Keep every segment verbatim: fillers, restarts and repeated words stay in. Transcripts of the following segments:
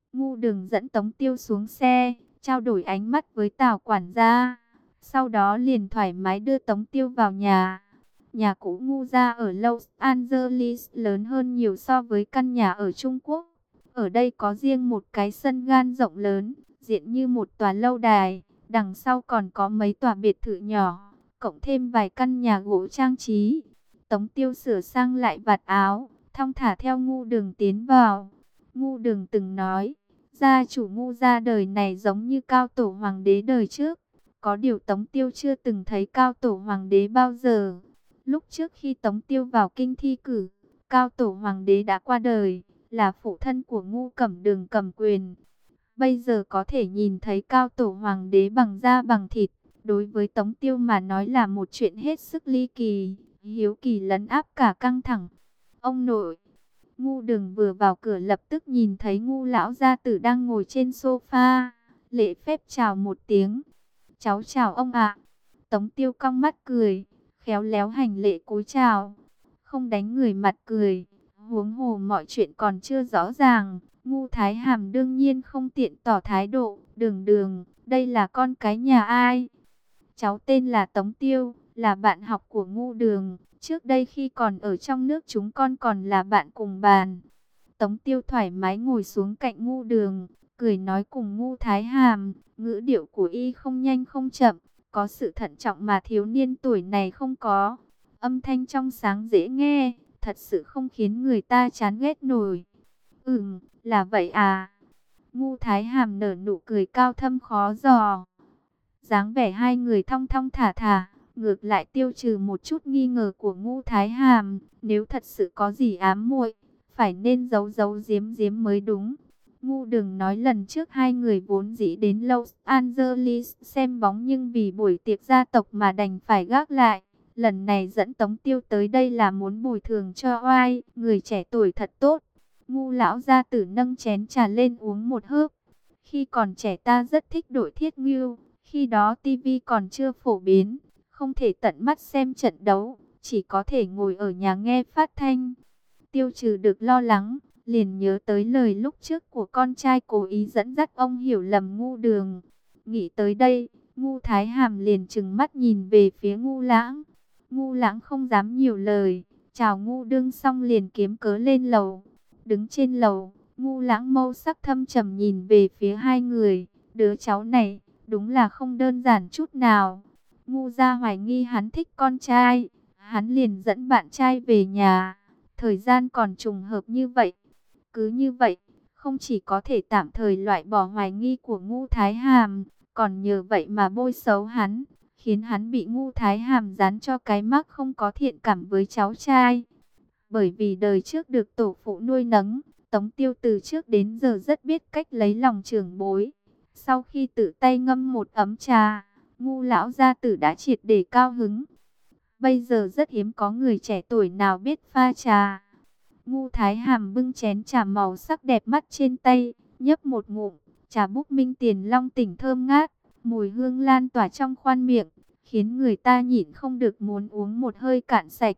Ngu Đường dẫn Tống Tiêu xuống xe, trao đổi ánh mắt với Tào quản gia. Sau đó liền thoải mái đưa Tống Tiêu vào nhà. Nhà cũ Ngu gia ở Los Angeles lớn hơn nhiều so với căn nhà ở Trung Quốc. Ở đây có riêng một cái sân gan rộng lớn, diện như một tòa lâu đài. Đằng sau còn có mấy tòa biệt thự nhỏ, cộng thêm vài căn nhà gỗ trang trí. Tống Tiêu sửa sang lại vạt áo, thong thả theo Ngu Đường tiến vào. Ngu Đường từng nói, gia chủ Ngu gia đời này giống như cao tổ hoàng đế đời trước. Có điều Tống Tiêu chưa từng thấy cao tổ hoàng đế bao giờ. Lúc trước khi Tống Tiêu vào kinh thi cử, cao tổ hoàng đế đã qua đời, là phụ thân của Ngu Cẩm Đường cầm quyền. Bây giờ có thể nhìn thấy cao tổ hoàng đế bằng da bằng thịt, đối với Tống Tiêu mà nói là một chuyện hết sức ly kỳ, hiếu kỳ lấn áp cả căng thẳng. Ông nội, Ngu Đường vừa vào cửa lập tức nhìn thấy Ngu lão gia tử đang ngồi trên sofa, lễ phép chào một tiếng. Cháu chào ông ạ. Tống Tiêu cong mắt cười, khéo léo hành lễ cúi chào, không đánh người mặt cười. Huống hồ mọi chuyện còn chưa rõ ràng, Ngu Thái Hàm đương nhiên không tiện tỏ thái độ. Đường Đường, đây là con cái nhà ai? Cháu tên là Tống Tiêu, là bạn học của Ngu Đường. Trước đây khi còn ở trong nước chúng con còn là bạn cùng bàn. Tống Tiêu thoải mái ngồi xuống cạnh Ngu Đường, cười nói cùng Ngu Thái Hàm. Ngữ điệu của y không nhanh không chậm, có sự thận trọng mà thiếu niên tuổi này không có. Âm thanh trong sáng dễ nghe, thật sự không khiến người ta chán ghét nổi. Ừm, là vậy à. Ngu Thái Hàm nở nụ cười cao thâm khó dò. Dáng vẻ hai người thong thong thả thả, ngược lại tiêu trừ một chút nghi ngờ của Ngu Thái Hàm. Nếu thật sự có gì ám muội, phải nên giấu giấu giếm giếm mới đúng. Ngu Đường nói lần trước hai người vốn dĩ đến Los Angeles xem bóng, nhưng vì buổi tiệc gia tộc mà đành phải gác lại. Lần này dẫn Tống Tiêu tới đây là muốn bồi thường cho oai, người trẻ tuổi thật tốt. Ngu lão gia tử nâng chén trà lên uống một hớp. Khi còn trẻ ta rất thích đội Thiết Ngưu, khi đó tivi còn chưa phổ biến, không thể tận mắt xem trận đấu, chỉ có thể ngồi ở nhà nghe phát thanh. Tiêu trừ được lo lắng, liền nhớ tới lời lúc trước của con trai cố ý dẫn dắt ông hiểu lầm Ngu Đường. Nghĩ tới đây, Ngu Thái Hàm liền trừng mắt nhìn về phía Ngu Lãng. Ngu Lãng không dám nhiều lời, chào Ngu Đương xong liền kiếm cớ lên lầu. Đứng trên lầu, Ngu Lãng mâu sắc thâm trầm nhìn về phía hai người. Đứa cháu này, đúng là không đơn giản chút nào. Ngu gia hoài nghi hắn thích con trai, hắn liền dẫn bạn trai về nhà. Thời gian còn trùng hợp như vậy. Cứ như vậy, không chỉ có thể tạm thời loại bỏ hoài nghi của Ngu Thái Hàm, còn nhờ vậy mà bôi xấu hắn, khiến hắn bị Ngu Thái Hàm dán cho cái mác không có thiện cảm với cháu trai. Bởi vì đời trước được tổ phụ nuôi nấng, Tống Tiêu từ trước đến giờ rất biết cách lấy lòng trưởng bối. Sau khi tự tay ngâm một ấm trà, Ngu lão gia tử đã triệt để cao hứng. Bây giờ rất hiếm có người trẻ tuổi nào biết pha trà. Ngu Thái Hàm bưng chén trà màu sắc đẹp mắt trên tay, nhấp một ngụm, trà búp Minh Tiền Long tỉnh thơm ngát, mùi hương lan tỏa trong khoang miệng, khiến người ta nhịn không được muốn uống một hơi cạn sạch.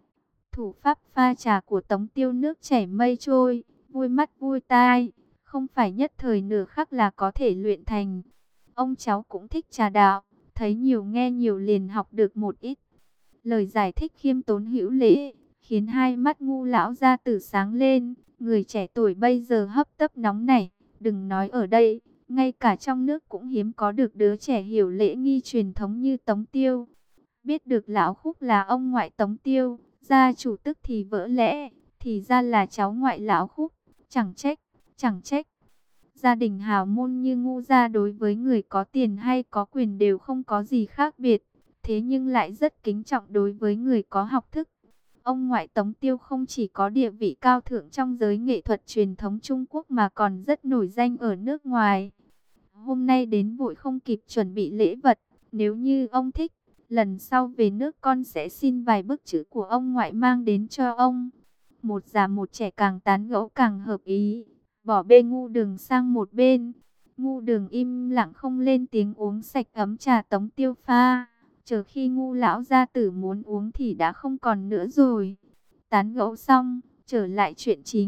Thủ pháp pha trà của Tống Tiêu nước chảy mây trôi, vui mắt vui tai, không phải nhất thời nửa khắc là có thể luyện thành. Ông cháu cũng thích trà đạo, thấy nhiều nghe nhiều liền học được một ít. Lời giải thích khiêm tốn hữu lễ, khiến hai mắt Ngu lão gia tử sáng lên. Người trẻ tuổi bây giờ hấp tấp nóng nảy, đừng nói ở đây, ngay cả trong nước cũng hiếm có được đứa trẻ hiểu lễ nghi truyền thống như Tống Tiêu. Biết được lão Khúc là ông ngoại Tống Tiêu, gia chủ tức thì vỡ lẽ, thì ra là cháu ngoại lão Khúc. Chẳng trách, chẳng trách. Gia đình hào môn như Ngu gia đối với người có tiền hay có quyền đều không có gì khác biệt, thế nhưng lại rất kính trọng đối với người có học thức. Ông ngoại Tống Tiêu không chỉ có địa vị cao thượng trong giới nghệ thuật truyền thống Trung Quốc mà còn rất nổi danh ở nước ngoài. Hôm nay đến vội không kịp chuẩn bị lễ vật, nếu như ông thích, lần sau về nước con sẽ xin vài bức chữ của ông ngoại mang đến cho ông. Một già một trẻ càng tán gẫu càng hợp ý, bỏ bê Ngu Đường sang một bên. Ngu Đường im lặng không lên tiếng uống sạch ấm trà Tống Tiêu pha. Chờ khi Ngu lão gia tử muốn uống thì đã không còn nữa rồi. Tán gẫu xong, trở lại chuyện chính.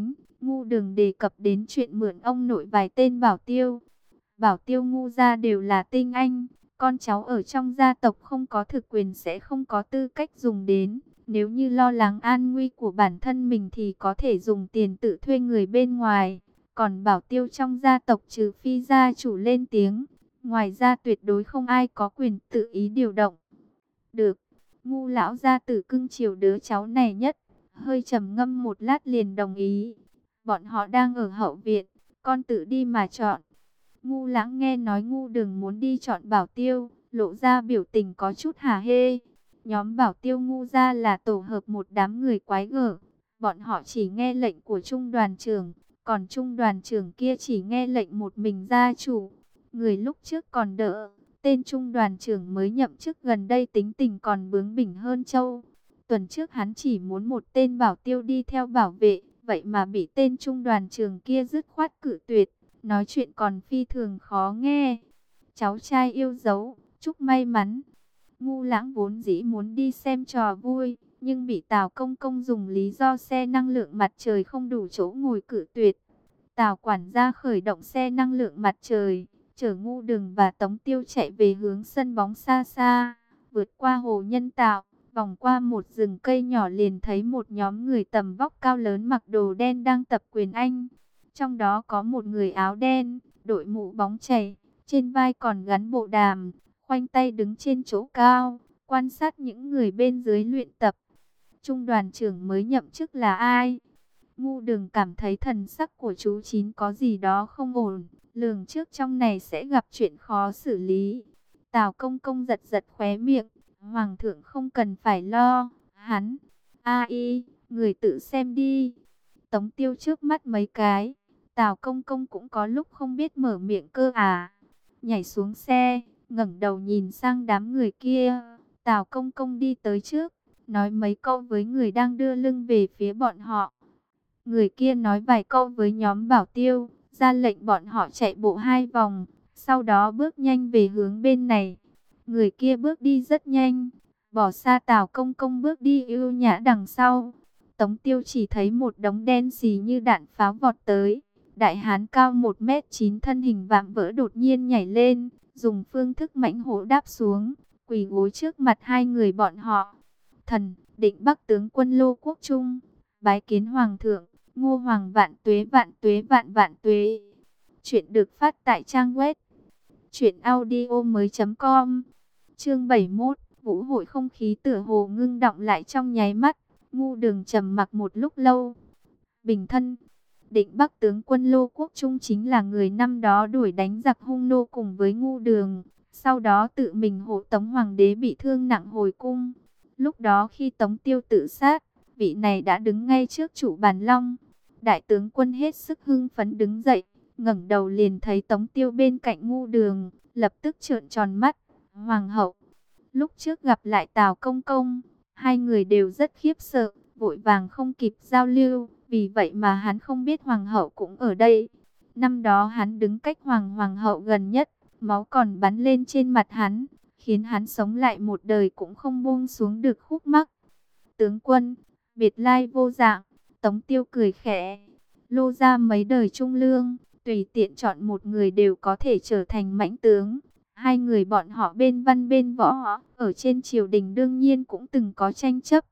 Ngu Đường đề cập đến chuyện mượn ông nội vài tên bảo tiêu. Bảo tiêu Ngu gia đều là tinh anh, con cháu ở trong gia tộc không có thực quyền sẽ không có tư cách dùng đến. Nếu như lo lắng an nguy của bản thân mình thì có thể dùng tiền tự thuê người bên ngoài. Còn bảo tiêu trong gia tộc trừ phi gia chủ lên tiếng, ngoài ra tuyệt đối không ai có quyền tự ý điều động. Được, Ngu lão gia tử cưng chiều đứa cháu này nhất, hơi trầm ngâm một lát liền đồng ý. Bọn họ đang ở hậu viện, con tự đi mà chọn. Ngu Lãng nghe nói Ngu Đường muốn đi chọn bảo tiêu, lộ ra biểu tình có chút hả hê. Nhóm bảo tiêu Ngu gia là tổ hợp một đám người quái gở, bọn họ chỉ nghe lệnh của trung đoàn trưởng, còn trung đoàn trưởng kia chỉ nghe lệnh một mình gia chủ. Người lúc trước còn đỡ, tên trung đoàn trưởng mới nhậm chức gần đây tính tình còn bướng bỉnh hơn Châu. Tuần trước hắn chỉ muốn một tên bảo tiêu đi theo bảo vệ, vậy mà bị tên trung đoàn trưởng kia dứt khoát cự tuyệt, nói chuyện còn phi thường khó nghe. Cháu trai yêu dấu, chúc may mắn. Ngu Lãng vốn dĩ muốn đi xem trò vui, nhưng bị Tào Công Công dùng lý do xe năng lượng mặt trời không đủ chỗ ngồi cự tuyệt. Tào quản gia khởi động xe năng lượng mặt trời, chở Ngu Đường và Tống Tiêu chạy về hướng sân bóng xa xa, vượt qua hồ nhân tạo, vòng qua một rừng cây nhỏ liền thấy một nhóm người tầm vóc cao lớn mặc đồ đen đang tập quyền Anh. Trong đó có một người áo đen, đội mũ bóng chảy, trên vai còn gắn bộ đàm, khoanh tay đứng trên chỗ cao, quan sát những người bên dưới luyện tập. Trung đoàn trưởng mới nhậm chức là ai? Ngu Đường cảm thấy thần sắc của chú Chín có gì đó không ổn, lường trước trong này sẽ gặp chuyện khó xử lý. Tào Công Công giật giật khóe miệng, Hoàng thượng không cần phải lo, hắn, a y, người tự xem đi. Tống Tiêu trước mắt mấy cái, Tào Công Công cũng có lúc không biết mở miệng cơ à. Nhảy xuống xe, ngẩng đầu nhìn sang đám người kia, Tào Công Công đi tới trước, nói mấy câu với người đang đưa lưng về phía bọn họ. Người kia nói vài câu với nhóm bảo tiêu, ra lệnh bọn họ chạy bộ hai vòng, sau đó bước nhanh về hướng bên này. Người kia bước đi rất nhanh, bỏ xa Tào Công Công bước đi ưu nhã đằng sau. Tống Tiêu chỉ thấy một đống đen xì như đạn pháo vọt tới. Đại hán cao một mét chín thân hình vạm vỡ đột nhiên nhảy lên, dùng phương thức mãnh hổ đáp xuống, quỳ gối trước mặt hai người bọn họ. Thần, Định Bắc tướng quân Lô Quốc Trung, bái kiến Hoàng thượng. Ngô Hoàng vạn tuế vạn tuế vạn vạn tuế. Chuyện được phát tại trang web truyện audio mới chấm com. Chương bảy mươi mốt, vũ hội không khí tựa hồ ngưng đọng lại trong nháy mắt. Ngu Đường trầm mặc một lúc lâu. Bình thân, Định Bắc tướng quân Lô Quốc Trung chính là người năm đó đuổi đánh giặc hung nô cùng với Ngu Đường, sau đó tự mình hộ tống hoàng đế bị thương nặng hồi cung. Lúc đó khi Tống Tiêu tự sát, vị này đã đứng ngay trước chủ bàn long. Đại tướng quân hết sức hưng phấn đứng dậy, ngẩng đầu liền thấy Tống Tiêu bên cạnh Ngu Đường, lập tức trợn tròn mắt. Hoàng hậu, lúc trước gặp lại Tào Công Công, hai người đều rất khiếp sợ, vội vàng không kịp giao lưu, vì vậy mà hắn không biết Hoàng hậu cũng ở đây. Năm đó hắn đứng cách Hoàng Hoàng hậu gần nhất, máu còn bắn lên trên mặt hắn, khiến hắn sống lại một đời cũng không buông xuống được khúc mắc. Tướng quân, biệt lai vô dạng. Tống Tiêu cười khẽ, Lô ra mấy đời trung lương, tùy tiện chọn một người đều có thể trở thành mãnh tướng. Hai người bọn họ bên văn bên võ, ở trên triều đình đương nhiên cũng từng có tranh chấp.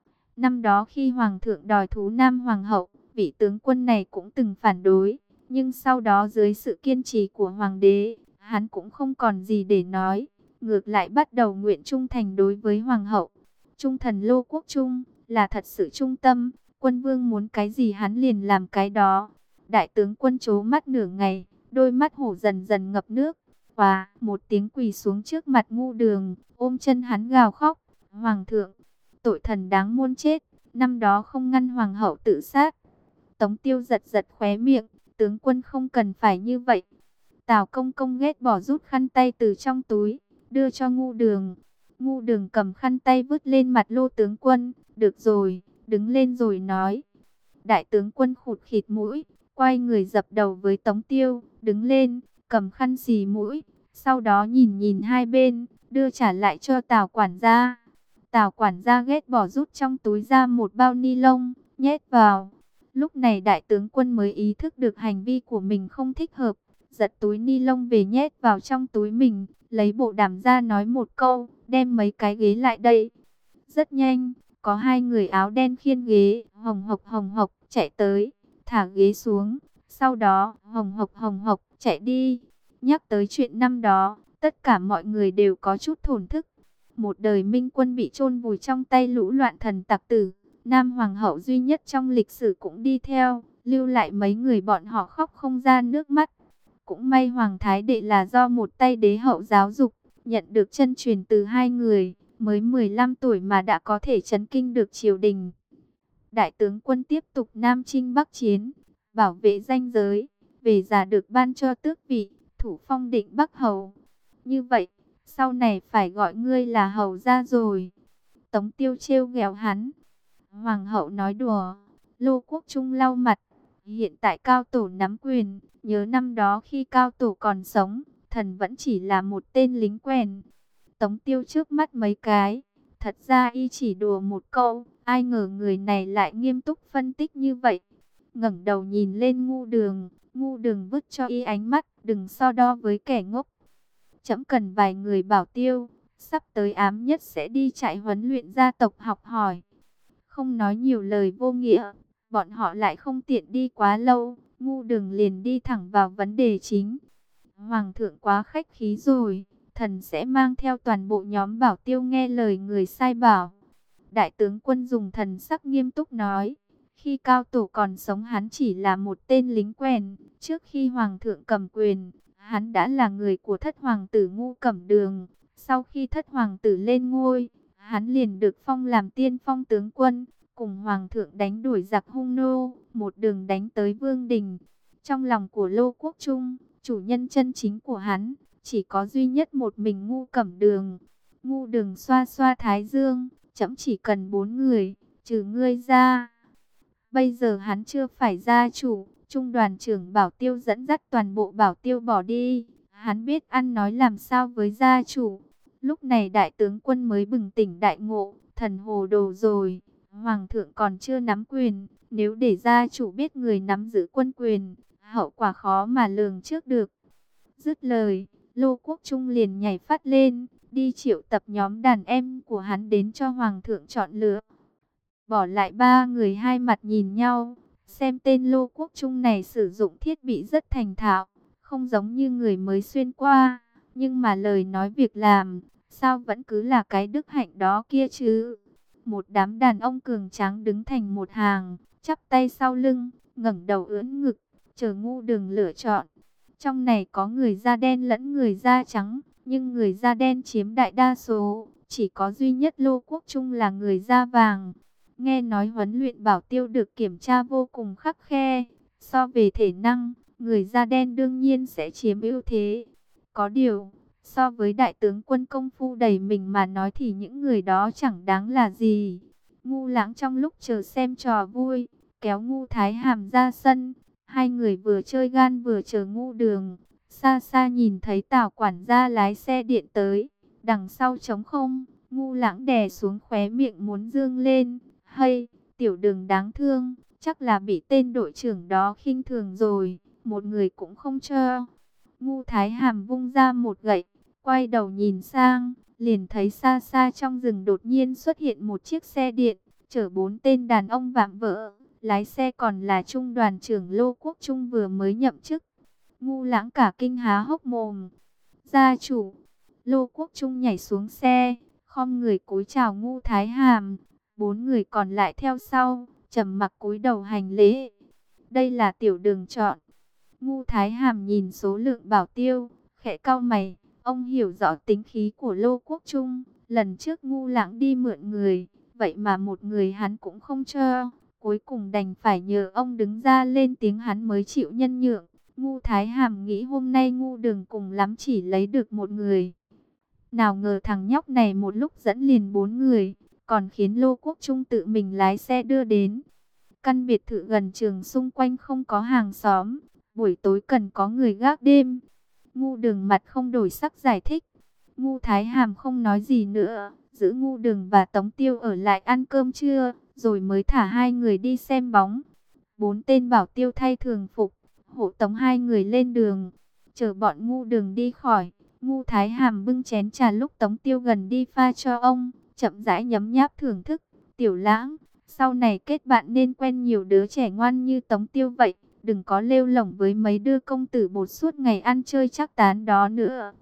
Năm đó khi Hoàng thượng đòi thú Nam Hoàng hậu, vị tướng quân này cũng từng phản đối. Nhưng sau đó dưới sự kiên trì của Hoàng đế, hắn cũng không còn gì để nói. Ngược lại bắt đầu nguyện trung thành đối với Hoàng hậu. Trung thần Lô Quốc Trung là thật sự trung tâm. Quân vương muốn cái gì hắn liền làm cái đó. Đại tướng quân trố mắt nửa ngày, đôi mắt hổ dần dần ngập nước. Và một tiếng quỳ xuống trước mặt Ngu Đường, ôm chân hắn gào khóc. Hoàng thượng, tội thần đáng muôn chết, năm đó không ngăn hoàng hậu tự sát. Tống Tiêu giật giật khóe miệng, tướng quân không cần phải như vậy. Tào Công Công ghét bỏ rút khăn tay từ trong túi, đưa cho Ngu Đường. Ngu Đường cầm khăn tay vứt lên mặt Lô tướng quân, được rồi. Đứng lên rồi nói. Đại tướng quân khụt khịt mũi, quay người dập đầu với Tống Tiêu, đứng lên, cầm khăn xì mũi, sau đó nhìn nhìn hai bên, đưa trả lại cho Tào quản gia. Tào quản gia ghét bỏ rút trong túi ra một bao ni lông, nhét vào. Lúc này đại tướng quân mới ý thức được hành vi của mình không thích hợp, giật túi ni lông về nhét vào trong túi mình, lấy bộ đàm ra nói một câu, đem mấy cái ghế lại đây. Rất nhanh, có hai người áo đen khiêng ghế, hồng hộc hồng hộc, chạy tới, thả ghế xuống, sau đó hồng hộc hồng hộc, chạy đi. Nhắc tới chuyện năm đó, tất cả mọi người đều có chút thổn thức. Một đời minh quân bị chôn vùi trong tay lũ loạn thần tặc tử, Nam Hoàng hậu duy nhất trong lịch sử cũng đi theo, lưu lại mấy người bọn họ khóc không ra nước mắt. Cũng may Hoàng Thái Đệ là do một tay đế hậu giáo dục, nhận được chân truyền từ hai người, mới mười lăm tuổi mà đã có thể chấn kinh được triều đình. Đại tướng quân tiếp tục Nam chinh Bắc chiến, bảo vệ ranh giới, về già được ban cho tước vị, thủ phong định Bắc hầu. Như vậy, sau này phải gọi ngươi là hầu gia rồi. Tống Tiêu trêu ghẹo hắn. Hoàng hậu nói đùa. Lô Quốc Trung lau mặt. Hiện tại Cao Tổ nắm quyền, nhớ năm đó khi Cao Tổ còn sống, thần vẫn chỉ là một tên lính quèn. Tống Tiêu trước mắt mấy cái, thật ra y chỉ đùa một câu, ai ngờ người này lại nghiêm túc phân tích như vậy. Ngẩng đầu nhìn lên Ngu Đường, Ngu Đường vứt cho y ánh mắt, đừng so đo với kẻ ngốc. Trẫm cần vài người bảo tiêu, sắp tới ám nhất sẽ đi trại huấn luyện gia tộc học hỏi. Không nói nhiều lời vô nghĩa, bọn họ lại không tiện đi quá lâu, Ngu Đường liền đi thẳng vào vấn đề chính. Hoàng thượng quá khách khí rồi, thần sẽ mang theo toàn bộ nhóm bảo tiêu nghe lời người sai bảo. Đại tướng quân dùng thần sắc nghiêm túc nói, khi Cao Tổ còn sống hắn chỉ là một tên lính quèn, trước khi Hoàng thượng cầm quyền, hắn đã là người của thất hoàng tử Ngu Cẩm Đường. Sau khi thất hoàng tử lên ngôi, hắn liền được phong làm tiên phong tướng quân, cùng Hoàng thượng đánh đuổi giặc hung nô, một đường đánh tới Vương Đình. Trong lòng của Lô Quốc Trung, chủ nhân chân chính của hắn, chỉ có duy nhất một mình Ngu Cẩm Đường. Ngu Đường xoa xoa thái dương, trẫm chỉ cần bốn người, trừ ngươi ra. Bây giờ hắn chưa phải gia chủ, trung đoàn trưởng bảo tiêu dẫn dắt toàn bộ bảo tiêu bỏ đi. Hắn biết ăn nói làm sao với gia chủ. Lúc này đại tướng quân mới bừng tỉnh đại ngộ, thần hồ đồ rồi. Hoàng thượng còn chưa nắm quyền, nếu để gia chủ biết người nắm giữ quân quyền, hậu quả khó mà lường trước được. Dứt lời, Lô Quốc Trung liền nhảy phát lên, đi triệu tập nhóm đàn em của hắn đến cho Hoàng thượng chọn lựa. Bỏ lại ba người hai mặt nhìn nhau, xem tên Lô Quốc Trung này sử dụng thiết bị rất thành thạo, không giống như người mới xuyên qua, nhưng mà lời nói việc làm, sao vẫn cứ là cái đức hạnh đó kia chứ. Một đám đàn ông cường tráng đứng thành một hàng, chắp tay sau lưng, ngẩng đầu ưỡn ngực, chờ Ngu Đường lựa chọn. Trong này có người da đen lẫn người da trắng, nhưng người da đen chiếm đại đa số, chỉ có duy nhất Lô Quốc Trung là người da vàng. Nghe nói huấn luyện bảo tiêu được kiểm tra vô cùng khắt khe, so về thể năng, người da đen đương nhiên sẽ chiếm ưu thế. Có điều, so với đại tướng quân công phu đầy mình mà nói thì những người đó chẳng đáng là gì. Ngu Lãng trong lúc chờ xem trò vui, kéo Ngu Thái Hàm ra sân. Hai người vừa chơi gan vừa chờ Ngu Đường. Xa xa nhìn thấy Tào quản gia lái xe điện tới. Đằng sau trống không, Ngu Lãng đè xuống khóe miệng muốn dương lên. Hay, Tiểu Đường đáng thương, chắc là bị tên đội trưởng đó khinh thường rồi, một người cũng không cho. Ngu Thái Hàm vung ra một gậy, quay đầu nhìn sang, liền thấy xa xa trong rừng đột nhiên xuất hiện một chiếc xe điện, chở bốn tên đàn ông vạm vỡ. Lái xe còn là trung đoàn trưởng Lô Quốc Trung vừa mới nhậm chức. Ngu Lãng cả kinh há hốc mồm. Gia chủ. Lô Quốc Trung nhảy xuống xe, khom người cúi chào Ngu Thái Hàm. Bốn người còn lại theo sau, trầm mặc cúi đầu hành lễ. Đây là Tiểu Đường chọn. Ngu Thái Hàm nhìn số lượng bảo tiêu, khẽ cau mày. Ông hiểu rõ tính khí của Lô Quốc Trung. Lần trước Ngu Lãng đi mượn người, vậy mà một người hắn cũng không cho. Cuối cùng đành phải nhờ ông đứng ra lên tiếng hắn mới chịu nhân nhượng. Ngu Thái Hàm nghĩ hôm nay Ngu Đường cùng lắm chỉ lấy được một người. Nào ngờ thằng nhóc này một lúc dẫn liền bốn người, còn khiến Lô Quốc Trung tự mình lái xe đưa đến. Căn biệt thự gần trường xung quanh không có hàng xóm, buổi tối cần có người gác đêm. Ngu Đường mặt không đổi sắc giải thích. Ngu Thái Hàm không nói gì nữa, giữ Ngu Đường và Tống Tiêu ở lại ăn cơm trưa, rồi mới thả hai người đi xem bóng. Bốn tên bảo tiêu thay thường phục, hộ tống hai người lên đường. Chờ bọn ngu đường đi khỏi, Ngu Thái Hàm bưng chén trà lúc Tống Tiêu gần đi pha cho ông, chậm rãi nhấm nháp thưởng thức. Tiểu Lãng, sau này kết bạn nên quen nhiều đứa trẻ ngoan như Tống Tiêu vậy, đừng có lêu lổng với mấy đứa công tử bột suốt ngày ăn chơi chắc tán đó nữa.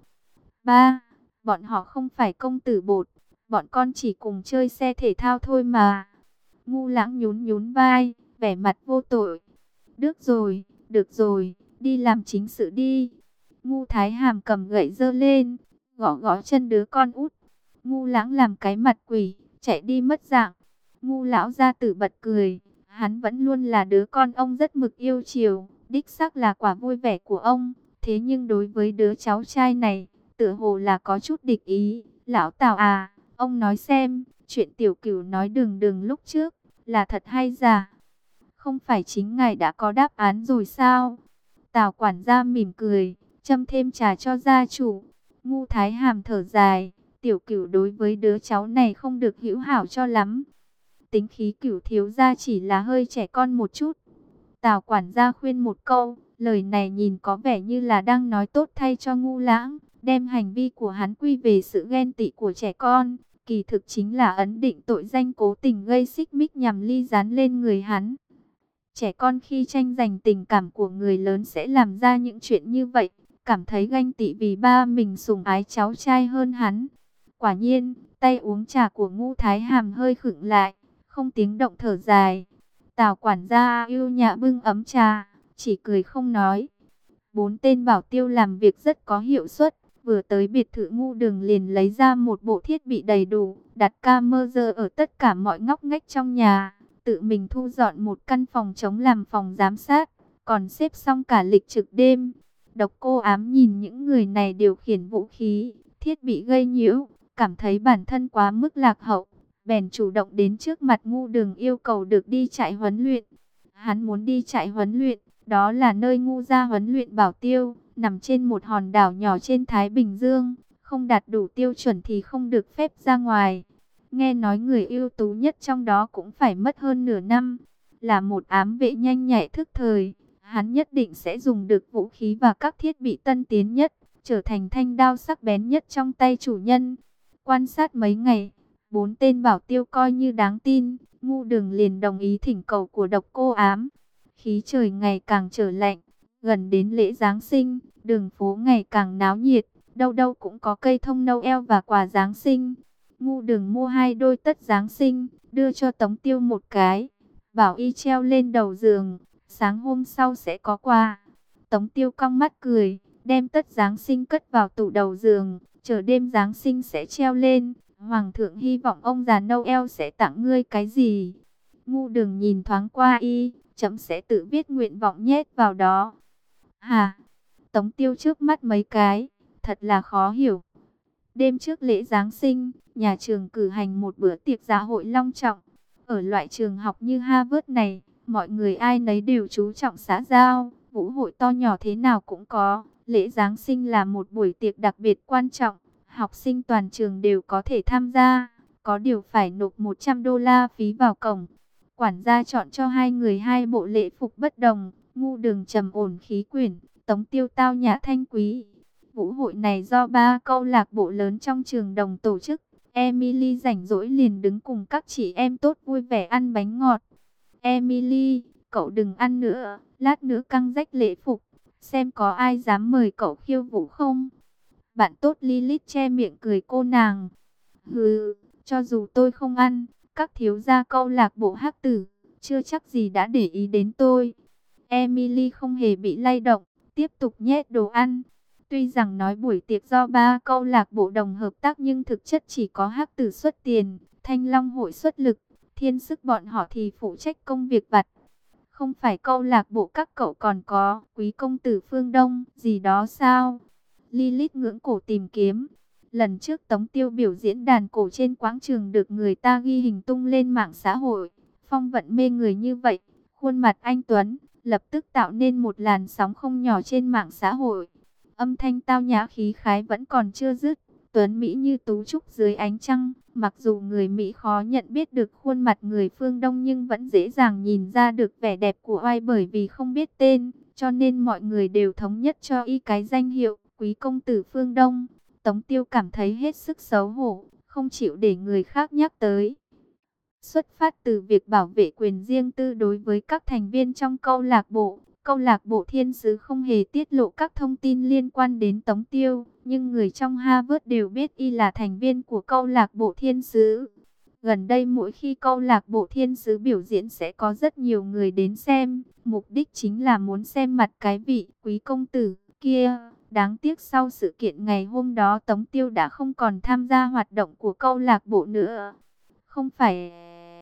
Ba, bọn họ không phải công tử bột, bọn con chỉ cùng chơi xe thể thao thôi mà. Ngu Lãng nhún nhún vai, vẻ mặt vô tội. Được rồi, được rồi, đi làm chính sự đi. Ngu Thái Hàm cầm gậy giơ lên, gõ gõ chân đứa con út. Ngu Lãng làm cái mặt quỷ, chạy đi mất dạng. Ngu lão gia tử bật cười, hắn vẫn luôn là đứa con ông rất mực yêu chiều, đích xác là quả vui vẻ của ông. Thế nhưng đối với đứa cháu trai này, tựa hồ là có chút địch ý. Lão Tào à, ông nói xem, chuyện Tiểu Cửu nói đường đường lúc trước, là thật hay giả? Không phải chính ngài đã có đáp án rồi sao? Tào quản gia mỉm cười, châm thêm trà cho gia chủ. Ngu Thái Hàm thở dài, Tiểu Cửu đối với đứa cháu này không được hữu hảo cho lắm. Tính khí Cửu thiếu gia chỉ là hơi trẻ con một chút. Tào quản gia khuyên một câu, lời này nhìn có vẻ như là đang nói tốt thay cho Ngu Lãng, đem hành vi của hắn quy về sự ghen tị của trẻ con, kỳ thực chính là ấn định tội danh cố tình gây xích mích nhằm ly gián lên người hắn. Trẻ con khi tranh giành tình cảm của người lớn sẽ làm ra những chuyện như vậy, cảm thấy ganh tị vì ba mình sủng ái cháu trai hơn hắn. Quả nhiên, tay uống trà của Ngu Thái Hàm hơi khựng lại, không tiếng động thở dài. Tào quản gia yêu nhã bưng ấm trà, chỉ cười không nói. Bốn tên bảo tiêu làm việc rất có hiệu suất, vừa tới biệt thự Ngu Đường liền lấy ra một bộ thiết bị đầy đủ, đặt camera ở tất cả mọi ngóc ngách trong nhà, tự mình thu dọn một căn phòng trống làm phòng giám sát, còn xếp xong cả lịch trực đêm. Độc Cô Ám nhìn những người này điều khiển vũ khí, thiết bị gây nhiễu, cảm thấy bản thân quá mức lạc hậu, bèn chủ động đến trước mặt Ngu Đường yêu cầu được đi trại huấn luyện. Hắn muốn đi trại huấn luyện, đó là nơi Ngu gia huấn luyện bảo tiêu, nằm trên một hòn đảo nhỏ trên Thái Bình Dương, không đạt đủ tiêu chuẩn thì không được phép ra ngoài. Nghe nói người ưu tú nhất trong đó cũng phải mất hơn nửa năm, là một ám vệ nhanh nhạy thức thời. Hắn nhất định sẽ dùng được vũ khí và các thiết bị tân tiến nhất, trở thành thanh đao sắc bén nhất trong tay chủ nhân. Quan sát mấy ngày, bốn tên bảo tiêu coi như đáng tin, Ngu Đường liền đồng ý thỉnh cầu của Độc Cô Ám. Khí trời ngày càng trở lạnh, gần đến lễ Giáng sinh, đường phố ngày càng náo nhiệt, đâu đâu cũng có cây thông Noel và quà Giáng sinh. Ngu Đường mua hai đôi tất Giáng sinh, đưa cho Tống Tiêu một cái, bảo y treo lên đầu giường, sáng hôm sau sẽ có quà. Tống Tiêu cong mắt cười, đem tất Giáng sinh cất vào tủ đầu giường, chờ đêm Giáng sinh sẽ treo lên. Hoàng thượng hy vọng ông già Noel sẽ tặng ngươi cái gì? Ngu Đường nhìn thoáng qua y, chấm sẽ tự viết nguyện vọng nhét vào đó. Hà, Tống Tiêu trước mắt mấy cái, thật là khó hiểu. Đêm trước lễ Giáng sinh, nhà trường cử hành một bữa tiệc dạ hội long trọng. Ở loại trường học như Harvard này, mọi người ai nấy đều chú trọng xã giao, vũ hội to nhỏ thế nào cũng có. Lễ Giáng sinh là một buổi tiệc đặc biệt quan trọng, học sinh toàn trường đều có thể tham gia, có điều phải nộp một trăm đô la phí vào cổng. Quản gia chọn cho hai người hai bộ lễ phục bất đồng, Ngu Đường trầm ổn khí quyển, Tống Tiêu tao nhã thanh quý. Vũ hội này do ba câu lạc bộ lớn trong trường đồng tổ chức. Emily rảnh rỗi liền đứng cùng các chị em tốt vui vẻ ăn bánh ngọt. Emily, cậu đừng ăn nữa, lát nữa căng rách lễ phục, xem có ai dám mời cậu khiêu vũ không? Bạn tốt Lilith che miệng cười cô nàng. Hừ, cho dù tôi không ăn, các thiếu gia câu lạc bộ hắc tử, chưa chắc gì đã để ý đến tôi. Emily không hề bị lay động, tiếp tục nhét đồ ăn. Tuy rằng nói buổi tiệc do ba câu lạc bộ đồng hợp tác nhưng thực chất chỉ có hắc tử xuất tiền, Thanh Long hội xuất lực, Thiên Sức bọn họ thì phụ trách công việc vặt. Không phải câu lạc bộ các cậu còn có Quý công tử Phương Đông gì đó sao? Lilith ngưỡng cổ tìm kiếm. Lần trước Tống Tiêu biểu diễn đàn cổ trên quảng trường được người ta ghi hình tung lên mạng xã hội. Phong vận mê người như vậy, khuôn mặt anh Tuấn, lập tức tạo nên một làn sóng không nhỏ trên mạng xã hội. Âm thanh tao nhã khí khái vẫn còn chưa dứt. Tuấn Mỹ như tú trúc dưới ánh trăng, Mặc dù người Mỹ khó nhận biết được khuôn mặt người phương Đông nhưng vẫn dễ dàng nhìn ra được vẻ đẹp của oai, bởi vì không biết tên, cho nên mọi người đều thống nhất cho y cái danh hiệu quý công tử phương Đông. Tống Tiêu cảm thấy hết sức xấu hổ, không chịu để người khác nhắc tới. Xuất phát từ việc bảo vệ quyền riêng tư đối với các thành viên trong câu lạc bộ, câu lạc bộ Thiên Sứ không hề tiết lộ các thông tin liên quan đến Tống Tiêu, nhưng người trong Harvard đều biết y là thành viên của câu lạc bộ Thiên Sứ. Gần đây mỗi khi câu lạc bộ Thiên Sứ biểu diễn sẽ có rất nhiều người đến xem, mục đích chính là muốn xem mặt cái vị quý công tử kia. Đáng tiếc sau sự kiện ngày hôm đó Tống Tiêu đã không còn tham gia hoạt động của câu lạc bộ nữa. Không phải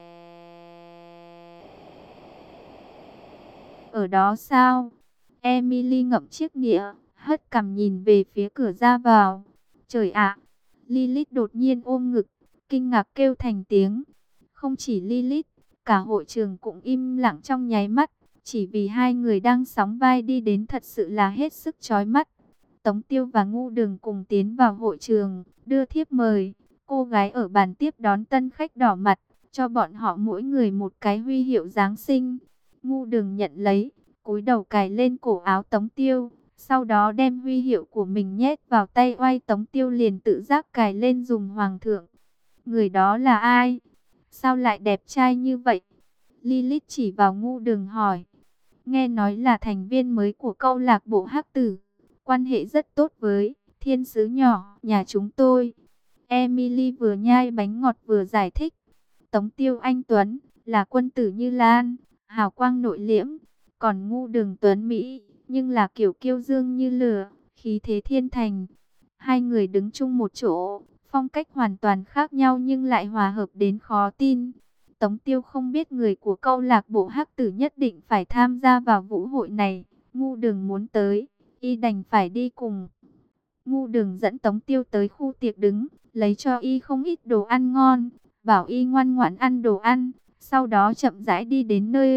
ở đó sao? Emily ngậm chiếc nĩa, hất cằm nhìn về phía cửa ra vào. Trời ạ! Lilith đột nhiên ôm ngực, kinh ngạc kêu thành tiếng. Không chỉ Lilith, cả hội trường cũng im lặng trong nháy mắt, chỉ vì hai người đang sóng vai đi đến thật sự là hết sức chói mắt. Tống Tiêu và Ngu Đường cùng tiến vào hội trường, đưa thiếp mời. Cô gái ở bàn tiếp đón tân khách đỏ mặt, cho bọn họ mỗi người một cái huy hiệu Giáng sinh. Ngu Đường nhận lấy, cúi đầu cài lên cổ áo Tống Tiêu, sau đó đem huy hiệu của mình nhét vào tay oai. Tống Tiêu liền tự giác cài lên dùng hoàng thượng. Người đó là ai? Sao lại đẹp trai như vậy? Lilith chỉ vào Ngu Đường hỏi. Nghe nói là thành viên mới của câu lạc bộ Hắc Tử, quan hệ rất tốt với thiên sứ nhỏ nhà chúng tôi. Emily vừa nhai bánh ngọt vừa giải thích. Tống Tiêu anh tuấn, là quân tử như Lan, hào quang nội liễm. Còn Ngu Đường tuấn Mỹ, nhưng là kiểu kiêu dương như lửa, khí thế thiên thành. Hai người đứng chung một chỗ, phong cách hoàn toàn khác nhau nhưng lại hòa hợp đến khó tin. Tống Tiêu không biết người của câu lạc bộ Hắc Tử nhất định phải tham gia vào vũ hội này. Ngu Đường muốn tới, y đành phải đi cùng. Ngu Đường dẫn Tống Tiêu tới khu tiệc đứng, lấy cho y không ít đồ ăn ngon, bảo y ngoan ngoãn ăn đồ ăn, sau đó chậm rãi đi đến nơi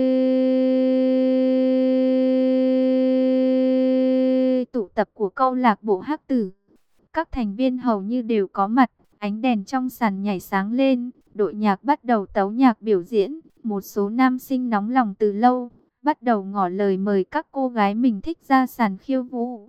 tụ tập của câu lạc bộ Hắc Tử. Các thành viên hầu như đều có mặt, ánh đèn trong sàn nhảy sáng lên, đội nhạc bắt đầu tấu nhạc biểu diễn. Một số nam sinh nóng lòng từ lâu, bắt đầu ngỏ lời mời các cô gái mình thích ra sàn khiêu vũ.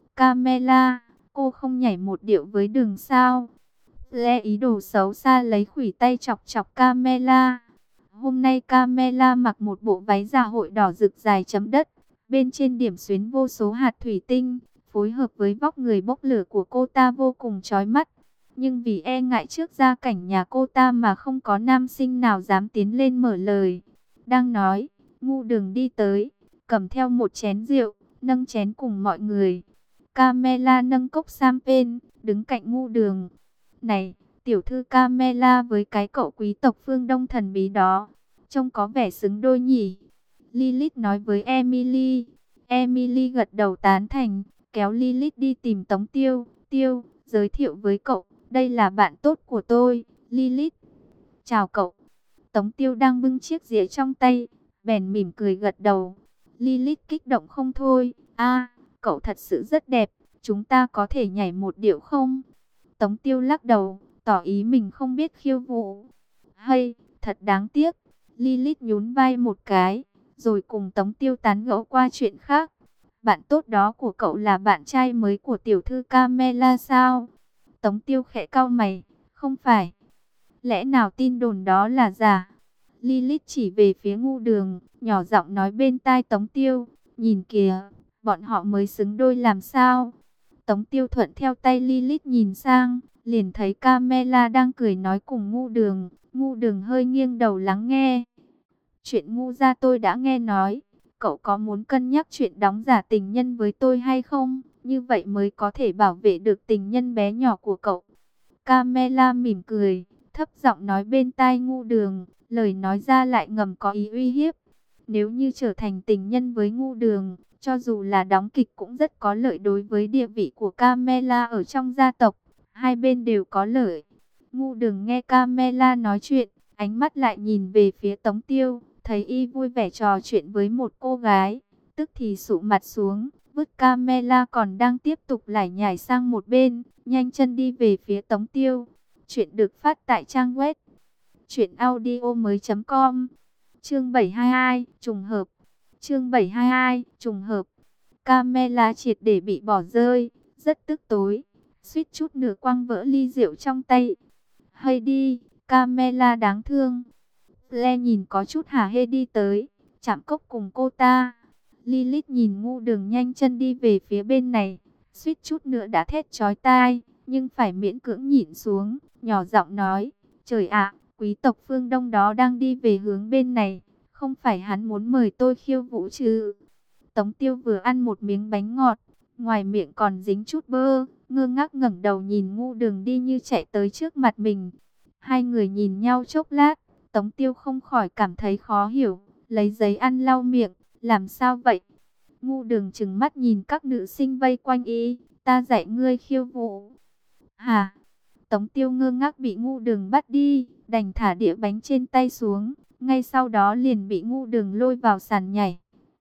Camela, cô không nhảy một điệu với Đường sao? Lẽ ý đồ xấu xa lấy khuỷu tay chọc chọc Camela. Hôm nay Camela mặc một bộ váy dạ hội đỏ rực dài chấm đất, bên trên điểm xuyến vô số hạt thủy tinh, phối hợp với vóc người bốc lửa của cô ta vô cùng chói mắt. Nhưng vì e ngại trước gia cảnh nhà cô ta mà không có nam sinh nào dám tiến lên mở lời. Đang nói, Ngu Đường đi tới, cầm theo một chén rượu, nâng chén cùng mọi người. Camela nâng cốc champagne, đứng cạnh Ngu Đường. Này, tiểu thư Camela với cái cậu quý tộc phương Đông thần bí đó, trông có vẻ xứng đôi nhỉ? Lilith nói với Emily. Emily gật đầu tán thành, kéo Lilith đi tìm Tống Tiêu. Tiêu, giới thiệu với cậu, đây là bạn tốt của tôi, Lilith. Chào cậu. Tống Tiêu đang bưng chiếc dĩa trong tay, bèn mỉm cười gật đầu. Lilith kích động không thôi. A, cậu thật sự rất đẹp, chúng ta có thể nhảy một điệu không? Tống Tiêu lắc đầu, tỏ ý mình không biết khiêu vũ. Hay, thật đáng tiếc. Lilith nhún vai một cái, rồi cùng Tống Tiêu tán gẫu qua chuyện khác. Bạn tốt đó của cậu là bạn trai mới của tiểu thư Camela sao? Tống Tiêu khẽ cau mày, không phải. Lẽ nào tin đồn đó là giả? Lilith chỉ về phía Ngu Đường, nhỏ giọng nói bên tai Tống Tiêu, nhìn kìa, bọn họ mới xứng đôi làm sao? Tống Tiêu thuận theo tay Lilith nhìn sang, liền thấy Camela đang cười nói cùng Ngu Đường. Ngu Đường hơi nghiêng đầu lắng nghe. Chuyện ngu ra tôi đã nghe nói, cậu có muốn cân nhắc chuyện đóng giả tình nhân với tôi hay không? Như vậy mới có thể bảo vệ được tình nhân bé nhỏ của cậu. Camela mỉm cười, thấp giọng nói bên tai Ngu Đường, lời nói ra lại ngầm có ý uy hiếp. Nếu như trở thành tình nhân với Ngu Đường, cho dù là đóng kịch cũng rất có lợi đối với địa vị của Camela ở trong gia tộc. Hai bên đều có lợi. Ngu Đường nghe Camela nói chuyện, ánh mắt lại nhìn về phía Tống Tiêu, thấy y vui vẻ trò chuyện với một cô gái, tức thì sụ mặt xuống, vứt Camela còn đang tiếp tục lải nhải sang một bên, nhanh chân đi về phía Tống Tiêu. Chuyện được phát tại trang web truyện audio mới chấm com. Chương bảy trăm hai mươi hai, trùng hợp. Chương bảy trăm hai mươi hai, trùng hợp. Camilla triệt để bị bỏ rơi, rất tức tối, suýt chút nữa quăng vỡ ly rượu trong tay. Hay đi, Camilla đáng thương. Le nhìn có chút hả hê đi tới, chạm cốc cùng cô ta. Lilith nhìn ngu đường nhanh chân đi về phía bên này, suýt chút nữa đã thét chói tai, nhưng phải miễn cưỡng nhịn xuống, nhỏ giọng nói, trời ạ, quý tộc phương Đông đó đang đi về hướng bên này, không phải hắn muốn mời tôi khiêu vũ chứ? Tống Tiêu vừa ăn một miếng bánh ngọt, ngoài miệng còn dính chút bơ, ngơ ngác ngẩng đầu nhìn ngu đường đi như chạy tới trước mặt mình. Hai người nhìn nhau chốc lát, Tống Tiêu không khỏi cảm thấy khó hiểu, lấy giấy ăn lau miệng, làm sao vậy? Ngu đường trừng mắt nhìn các nữ sinh vây quanh y, ta dạy ngươi khiêu vũ. Hả? Tống Tiêu ngơ ngác bị ngu đường bắt đi, đành thả đĩa bánh trên tay xuống, ngay sau đó liền bị ngu đường lôi vào sàn nhảy.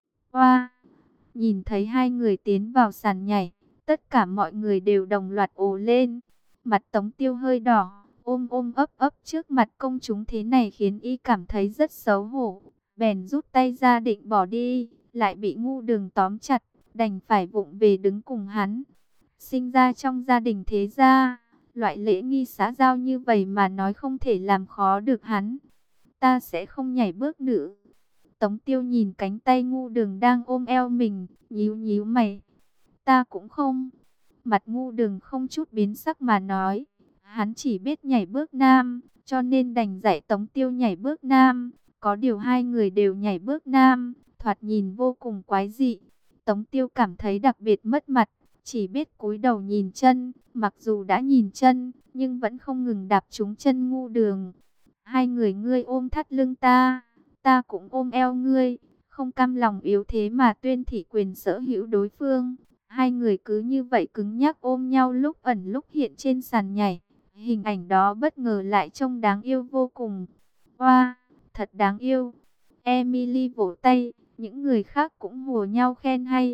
Oa! Nhìn thấy hai người tiến vào sàn nhảy, tất cả mọi người đều đồng loạt ồ lên. Mặt Tống Tiêu hơi đỏ, ôm ôm ấp ấp trước mặt công chúng thế này khiến y cảm thấy rất xấu hổ. Bèn rút tay ra định bỏ đi, lại bị ngu đường tóm chặt, đành phải vụng về đứng cùng hắn. Sinh ra trong gia đình thế gia, loại lễ nghi xã giao như vậy mà nói không thể làm khó được hắn. Ta sẽ không nhảy bước nữa. Tống Tiêu nhìn cánh tay ngu đường đang ôm eo mình, nhíu nhíu mày. Ta cũng không. Mặt ngu đường không chút biến sắc mà nói. Hắn chỉ biết nhảy bước nam, cho nên đành dạy Tống Tiêu nhảy bước nam. Có điều hai người đều nhảy bước nam, thoạt nhìn vô cùng quái dị. Tống Tiêu cảm thấy đặc biệt mất mặt, chỉ biết cúi đầu nhìn chân. Mặc dù đã nhìn chân, nhưng vẫn không ngừng đạp trúng chân ngu đường. Hai người ngươi ôm thắt lưng ta, ta cũng ôm eo ngươi, không cam lòng yếu thế mà tuyên thị quyền sở hữu đối phương. Hai người cứ như vậy cứng nhắc ôm nhau lúc ẩn lúc hiện trên sàn nhảy. Hình ảnh đó bất ngờ lại trông đáng yêu vô cùng. Oa, thật đáng yêu. Emily vỗ tay, những người khác cũng hùa nhau khen hay.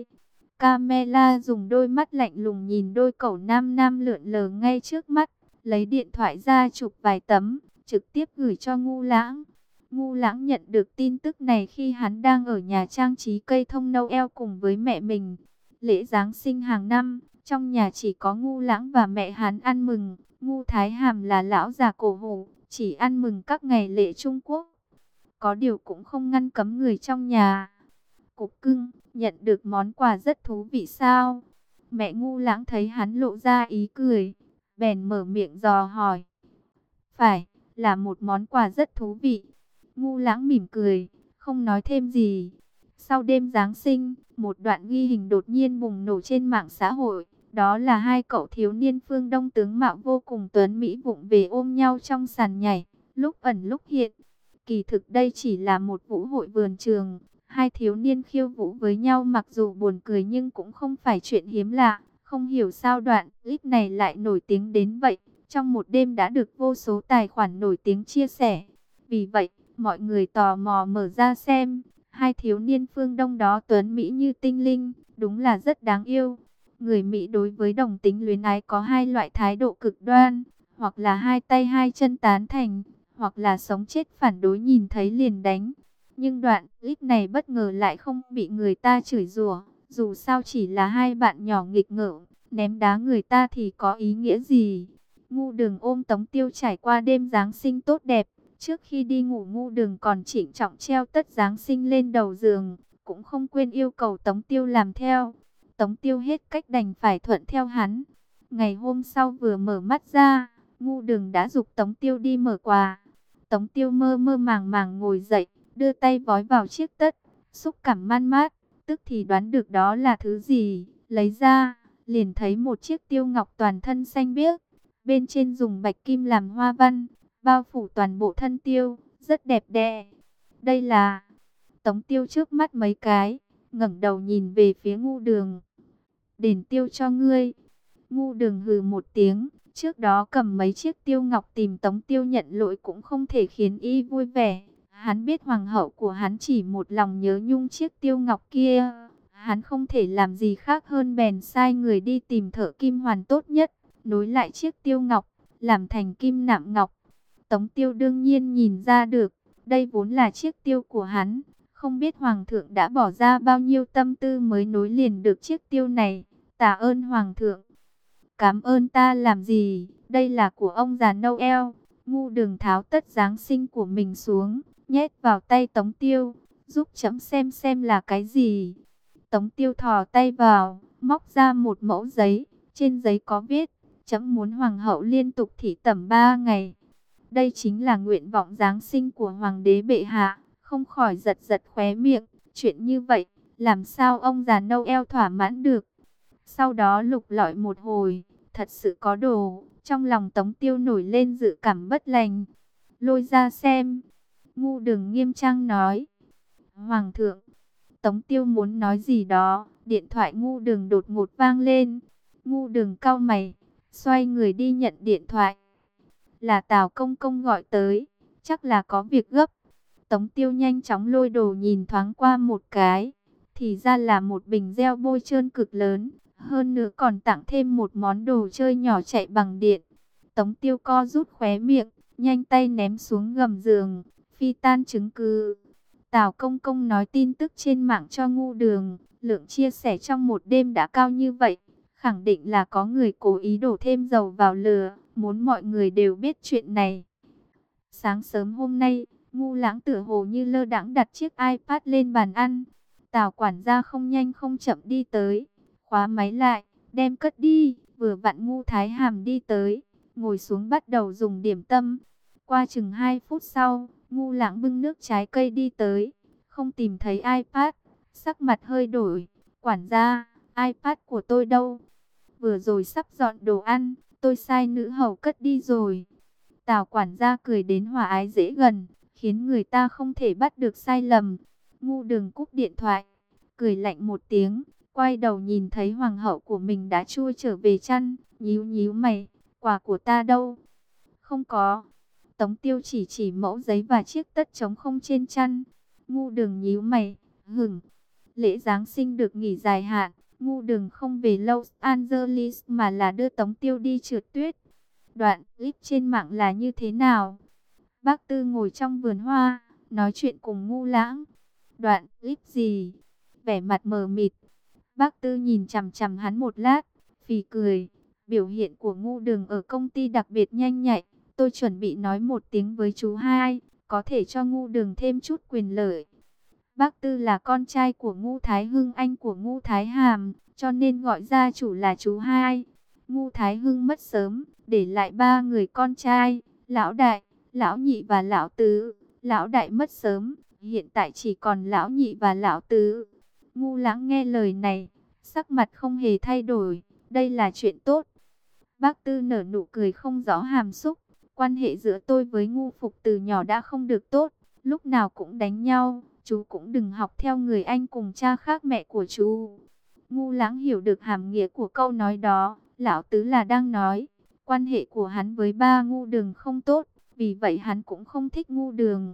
Camilla dùng đôi mắt lạnh lùng nhìn đôi cẩu nam nam lượn lờ ngay trước mắt, lấy điện thoại ra chụp vài tấm, trực tiếp gửi cho Ngu Lãng. Ngu Lãng nhận được tin tức này khi hắn đang ở nhà trang trí cây thông Noel cùng với mẹ mình. Lễ Giáng sinh hàng năm, trong nhà chỉ có Ngu Lãng và mẹ hắn ăn mừng. Ngu Thái Hàm là lão già cổ hủ, chỉ ăn mừng các ngày lễ Trung Quốc. Có điều cũng không ngăn cấm người trong nhà. Cục cưng, nhận được món quà rất thú vị sao? Mẹ Ngu Lãng thấy hắn lộ ra ý cười, bèn mở miệng dò hỏi. Phải, là một món quà rất thú vị. Ngu Lãng mỉm cười, không nói thêm gì. Sau đêm Giáng sinh, một đoạn ghi hình đột nhiên bùng nổ trên mạng xã hội. Đó là hai cậu thiếu niên phương Đông tướng mạo vô cùng tuấn mỹ vụng về ôm nhau trong sàn nhảy, lúc ẩn lúc hiện. Kỳ thực đây chỉ là một vũ hội vườn trường. Hai thiếu niên khiêu vũ với nhau mặc dù buồn cười nhưng cũng không phải chuyện hiếm lạ. Không hiểu sao đoạn clip này lại nổi tiếng đến vậy. Trong một đêm đã được vô số tài khoản nổi tiếng chia sẻ. Vì vậy, mọi người tò mò mở ra xem. Hai thiếu niên phương Đông đó tuấn mỹ như tinh linh, đúng là rất đáng yêu. Người Mỹ đối với đồng tính luyến ái có hai loại thái độ cực đoan. Hoặc là hai tay hai chân tán thành, hoặc là sống chết phản đối nhìn thấy liền đánh. Nhưng đoạn clip này bất ngờ lại không bị người ta chửi rủa. Dù sao chỉ là hai bạn nhỏ nghịch ngợm, ném đá người ta thì có ý nghĩa gì. Ngu đường ôm Tống Tiêu trải qua đêm Giáng sinh tốt đẹp. Trước khi đi ngủ Ngu đường còn trịnh trọng treo tất Giáng sinh lên đầu giường, cũng không quên yêu cầu Tống Tiêu làm theo. Tống Tiêu hết cách đành phải thuận theo hắn. Ngày hôm sau vừa mở mắt ra, Ngu đường đã giục Tống Tiêu đi mở quà. Tống Tiêu mơ mơ màng màng ngồi dậy, đưa tay vói vào chiếc tất, xúc cảm man mát, tức thì đoán được đó là thứ gì. Lấy ra, liền thấy một chiếc tiêu ngọc toàn thân xanh biếc, bên trên dùng bạch kim làm hoa văn, bao phủ toàn bộ thân tiêu, rất đẹp đẽ. Đây là... Tống Tiêu trước mắt mấy cái, ngẩng đầu nhìn về phía Ngu đường. Đền tiêu cho ngươi. Ngu đường hừ một tiếng, trước đó cầm mấy chiếc tiêu ngọc tìm Tống Tiêu nhận lỗi cũng không thể khiến y vui vẻ. Hắn biết hoàng hậu của hắn chỉ một lòng nhớ nhung chiếc tiêu ngọc kia. Hắn không thể làm gì khác hơn bèn sai người đi tìm thợ kim hoàn tốt nhất, nối lại chiếc tiêu ngọc, làm thành kim nạm ngọc. Tống Tiêu đương nhiên nhìn ra được, đây vốn là chiếc tiêu của hắn. Không biết Hoàng thượng đã bỏ ra bao nhiêu tâm tư mới nối liền được chiếc tiêu này. Tạ ơn Hoàng thượng. Cảm ơn ta làm gì, đây là của ông già Noel. Ngu Đường tháo tất Giáng sinh của mình xuống, nhét vào tay Tống Tiêu, giúp chấm xem xem là cái gì. Tống Tiêu thò tay vào, móc ra một mẫu giấy, trên giấy có viết, chấm muốn Hoàng hậu liên tục thị tẩm ba ngày. Đây chính là nguyện vọng Giáng sinh của Hoàng đế bệ hạ, không khỏi giật giật khóe miệng, chuyện như vậy, làm sao ông già Noel thỏa mãn được. Sau đó lục lọi một hồi, thật sự có đồ, trong lòng Tống Tiêu nổi lên dự cảm bất lành. Lôi ra xem, Ngu Đường nghiêm trang nói. Hoàng thượng, Tống Tiêu muốn nói gì đó, điện thoại Ngu Đường đột ngột vang lên. Ngu Đường cau mày, xoay người đi nhận điện thoại. Là Tào Công Công gọi tới, chắc là có việc gấp. Tống Tiêu nhanh chóng lôi đồ nhìn thoáng qua một cái, thì ra là một bình gel bôi trơn cực lớn, hơn nữa còn tặng thêm một món đồ chơi nhỏ chạy bằng điện. Tống Tiêu co rút khóe miệng, nhanh tay ném xuống gầm giường, phi tan chứng cứ. Tào Công Công nói tin tức trên mạng cho Ngu Đường, lượng chia sẻ trong một đêm đã cao như vậy, khẳng định là có người cố ý đổ thêm dầu vào lửa, muốn mọi người đều biết chuyện này. Sáng sớm hôm nay, Ngu Lãng tựa hồ như lơ đãng đặt chiếc iPad lên bàn ăn. Tào quản gia không nhanh không chậm đi tới, khóa máy lại, đem cất đi. Vừa vặn Ngu Thái Hàm đi tới, ngồi xuống bắt đầu dùng điểm tâm. Qua chừng hai phút sau, Ngu Lãng bưng nước trái cây đi tới, không tìm thấy iPad, sắc mặt hơi đổi. Quản gia, iPad của tôi đâu? Vừa rồi sắp dọn đồ ăn, tôi sai nữ hầu cất đi rồi. Tào quản gia cười đến hòa ái dễ gần, khiến người ta không thể bắt được sai lầm. Ngu Đường cúp điện thoại, cười lạnh một tiếng, quay đầu nhìn thấy hoàng hậu của mình đã chui trở về chăn, nhíu nhíu mày, quà của ta đâu? Không có. Tống Tiêu chỉ chỉ mẫu giấy và chiếc tất trống không trên chăn. Ngu Đường nhíu mày, hửng. Lễ Giáng sinh được nghỉ dài hạn, Ngu Đường không về Los Angeles mà là đưa Tống Tiêu đi trượt tuyết. Đoạn clip trên mạng là như thế nào? Bác Tư ngồi trong vườn hoa, nói chuyện cùng Ngu Lãng. Đoạn clip gì? Vẻ mặt mờ mịt. Bác Tư nhìn chằm chằm hắn một lát, phì cười. Biểu hiện của Ngu Đường ở công ty đặc biệt nhanh nhạy. Tôi chuẩn bị nói một tiếng với chú hai, có thể cho Ngu Đường thêm chút quyền lợi. Bác Tư là con trai của Ngu Thái Hưng, anh của Ngu Thái Hàm, cho nên gọi gia chủ là chú hai. Ngu Thái Hưng mất sớm, để lại ba người con trai, lão đại, lão nhị và lão tứ. Lão đại mất sớm, hiện tại chỉ còn lão nhị và lão tứ. Ngu Lãng nghe lời này, sắc mặt không hề thay đổi, đây là chuyện tốt. Bác Tư nở nụ cười không rõ hàm xúc, quan hệ giữa tôi với Ngu Phục từ nhỏ đã không được tốt, lúc nào cũng đánh nhau, chú cũng đừng học theo người anh cùng cha khác mẹ của chú. Ngu Lãng hiểu được hàm nghĩa của câu nói đó, lão tứ là đang nói, quan hệ của hắn với ba Ngu Đường không tốt, vì vậy hắn cũng không thích Ngu Đường.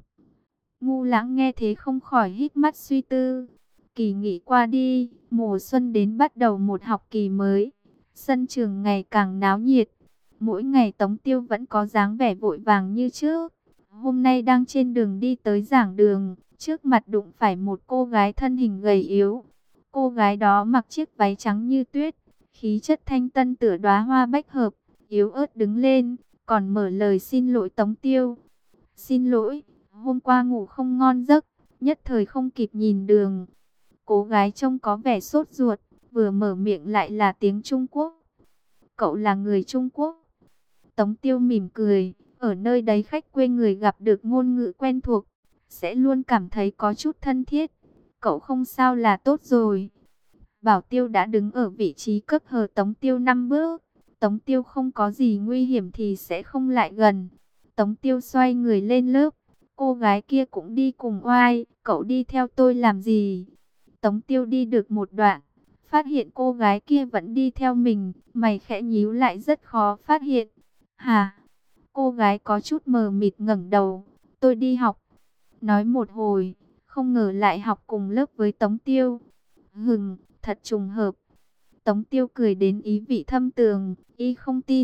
Ngu Lãng nghe thế không khỏi hít mắt suy tư. Kỳ nghỉ qua đi, mùa xuân đến bắt đầu một học kỳ mới. Sân trường ngày càng náo nhiệt. Mỗi ngày Tống Tiêu vẫn có dáng vẻ vội vàng như trước. Hôm nay đang trên đường đi tới giảng đường, trước mặt đụng phải một cô gái thân hình gầy yếu. Cô gái đó mặc chiếc váy trắng như tuyết, khí chất thanh tân tựa đóa hoa bách hợp, yếu ớt đứng lên, còn mở lời xin lỗi Tống Tiêu. Xin lỗi, hôm qua ngủ không ngon giấc, nhất thời không kịp nhìn đường. Cô gái trông có vẻ sốt ruột, vừa mở miệng lại là tiếng Trung Quốc. Cậu là người Trung Quốc? Tống Tiêu mỉm cười, ở nơi đấy khách quê người gặp được ngôn ngữ quen thuộc, sẽ luôn cảm thấy có chút thân thiết. Cậu không sao là tốt rồi. Bảo Tiêu đã đứng ở vị trí cấp hờ Tống Tiêu năm bước. Tống Tiêu không có gì nguy hiểm thì sẽ không lại gần. Tống Tiêu xoay người lên lớp. Cô gái kia cũng đi cùng oai. Cậu đi theo tôi làm gì? Tống Tiêu đi được một đoạn, phát hiện cô gái kia vẫn đi theo mình. Mày khẽ nhíu lại rất khó phát hiện. Hả? Cô gái có chút mờ mịt ngẩng đầu. Tôi đi học. Nói một hồi, không ngờ lại học cùng lớp với Tống Tiêu. Hừm, thật trùng hợp. Tống Tiêu cười đến ý vị thâm tường, y không tin,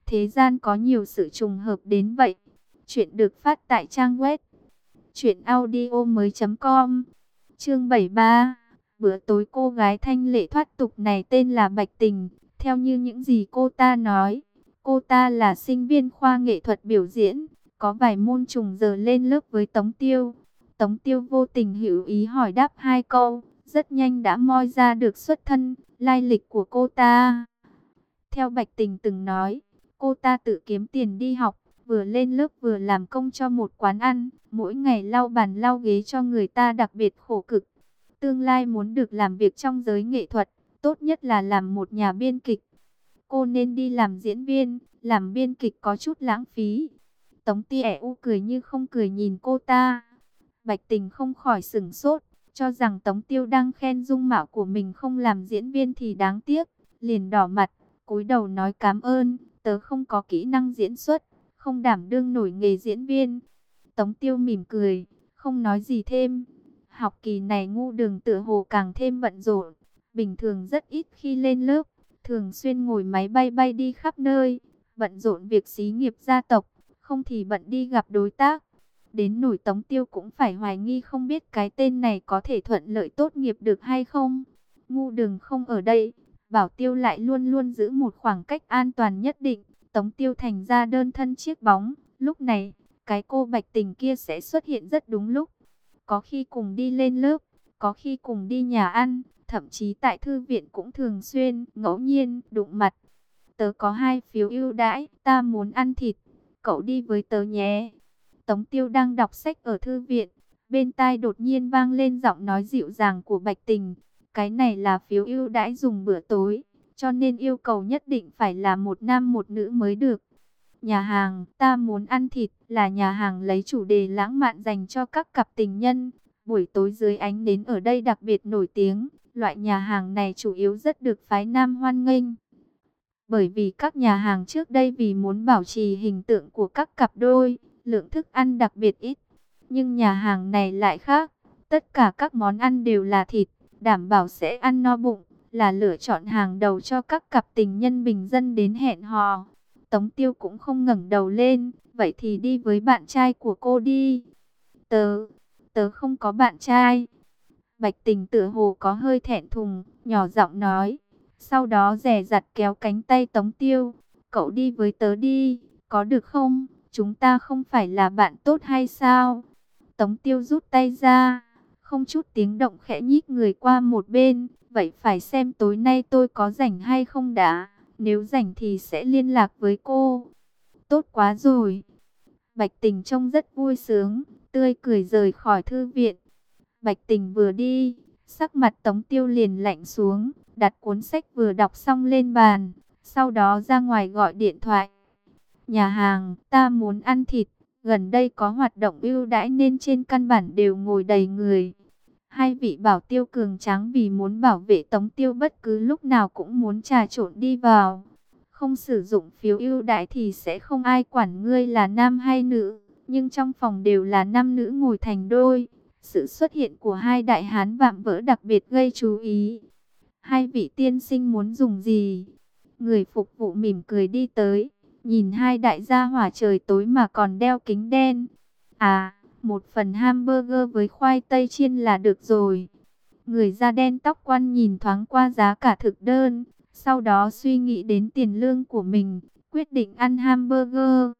Thế gian có nhiều sự trùng hợp đến vậy. Chuyện được phát tại trang web truyện audio mới chấm com. Chương bảy mươi ba. Bữa tối cô gái thanh lệ thoát tục này tên là Bạch Tình. Theo như những gì cô ta nói, cô ta là sinh viên khoa nghệ thuật biểu diễn, có vài môn trùng giờ lên lớp với Tống Tiêu. Tống Tiêu vô tình hữu ý hỏi đáp hai câu, rất nhanh đã moi ra được xuất thân, lai lịch của cô ta. Theo Bạch Tình từng nói, cô ta tự kiếm tiền đi học, vừa lên lớp vừa làm công cho một quán ăn, mỗi ngày lau bàn lau ghế cho người ta đặc biệt khổ cực. Tương lai muốn được làm việc trong giới nghệ thuật, tốt nhất là làm một nhà biên kịch. Cô nên đi làm diễn viên, làm biên kịch có chút lãng phí. Tống Tiêu cười như không cười nhìn cô ta. Bạch Tình không khỏi sửng sốt, cho rằng Tống Tiêu đang khen dung mạo của mình không làm diễn viên thì đáng tiếc, liền đỏ mặt, cúi đầu nói cảm ơn, tớ không có kỹ năng diễn xuất, không đảm đương nổi nghề diễn viên. Tống Tiêu mỉm cười, không nói gì thêm. Học kỳ này Ngu Đường tựa hồ càng thêm bận rộn, bình thường rất ít khi lên lớp, thường xuyên ngồi máy bay bay đi khắp nơi, bận rộn việc xí nghiệp gia tộc, không thì bận đi gặp đối tác. Đến nổi Tống Tiêu cũng phải hoài nghi không biết cái tên này có thể thuận lợi tốt nghiệp được hay không. Ngu Đường không ở đây, Bảo Tiêu lại luôn luôn giữ một khoảng cách an toàn nhất định. Tống Tiêu thành ra đơn thân chiếc bóng. Lúc này, cái cô Bạch Tình kia sẽ xuất hiện rất đúng lúc. Có khi cùng đi lên lớp, có khi cùng đi nhà ăn, thậm chí tại thư viện cũng thường xuyên, ngẫu nhiên, đụng mặt. Tớ có hai phiếu ưu đãi, ta muốn ăn thịt, cậu đi với tớ nhé. Tống Tiêu đang đọc sách ở thư viện, bên tai đột nhiên vang lên giọng nói dịu dàng của Bạch Tình. Cái này là phiếu ưu đãi dùng bữa tối, cho nên yêu cầu nhất định phải là một nam một nữ mới được. Nhà hàng ta muốn ăn thịt là nhà hàng lấy chủ đề lãng mạn dành cho các cặp tình nhân. Buổi tối dưới ánh nến ở đây đặc biệt nổi tiếng. Loại nhà hàng này chủ yếu rất được phái nam hoan nghênh. Bởi vì các nhà hàng trước đây vì muốn bảo trì hình tượng của các cặp đôi, lượng thức ăn đặc biệt ít. Nhưng nhà hàng này lại khác. Tất cả các món ăn đều là thịt, đảm bảo sẽ ăn no bụng, là lựa chọn hàng đầu cho các cặp tình nhân bình dân đến hẹn hò. Tống Tiêu cũng không ngẩng đầu lên, vậy thì đi với bạn trai của cô đi. Tớ, tớ không có bạn trai. Bạch Tình tựa hồ có hơi thẹn thùng, nhỏ giọng nói. Sau đó dè dặt kéo cánh tay Tống Tiêu. Cậu đi với tớ đi, có được không? Chúng ta không phải là bạn tốt hay sao? Tống Tiêu rút tay ra, không chút tiếng động khẽ nhích người qua một bên. Vậy phải xem tối nay tôi có rảnh hay không đã. Nếu rảnh thì sẽ liên lạc với cô. Tốt quá rồi. Bạch Tình trông rất vui sướng, tươi cười rời khỏi thư viện. Bạch Tình vừa đi, sắc mặt Tống Tiêu liền lạnh xuống, đặt cuốn sách vừa đọc xong lên bàn, sau đó ra ngoài gọi điện thoại. Nhà hàng, ta muốn ăn thịt, gần đây có hoạt động ưu đãi nên trên căn bản đều ngồi đầy người. Hai vị bảo tiêu cường tráng vì muốn bảo vệ Tống Tiêu bất cứ lúc nào cũng muốn trà trộn đi vào. Không sử dụng phiếu ưu đãi thì sẽ không ai quản ngươi là nam hay nữ, nhưng trong phòng đều là nam nữ ngồi thành đôi. Sự xuất hiện của hai đại hán vạm vỡ đặc biệt gây chú ý. Hai vị tiên sinh muốn dùng gì? Người phục vụ mỉm cười đi tới, nhìn hai đại gia hỏa trời tối mà còn đeo kính đen. À, một phần hamburger với khoai tây chiên là được rồi. Người da đen tóc quăn nhìn thoáng qua giá cả thực đơn, sau đó suy nghĩ đến tiền lương của mình, quyết định ăn hamburger.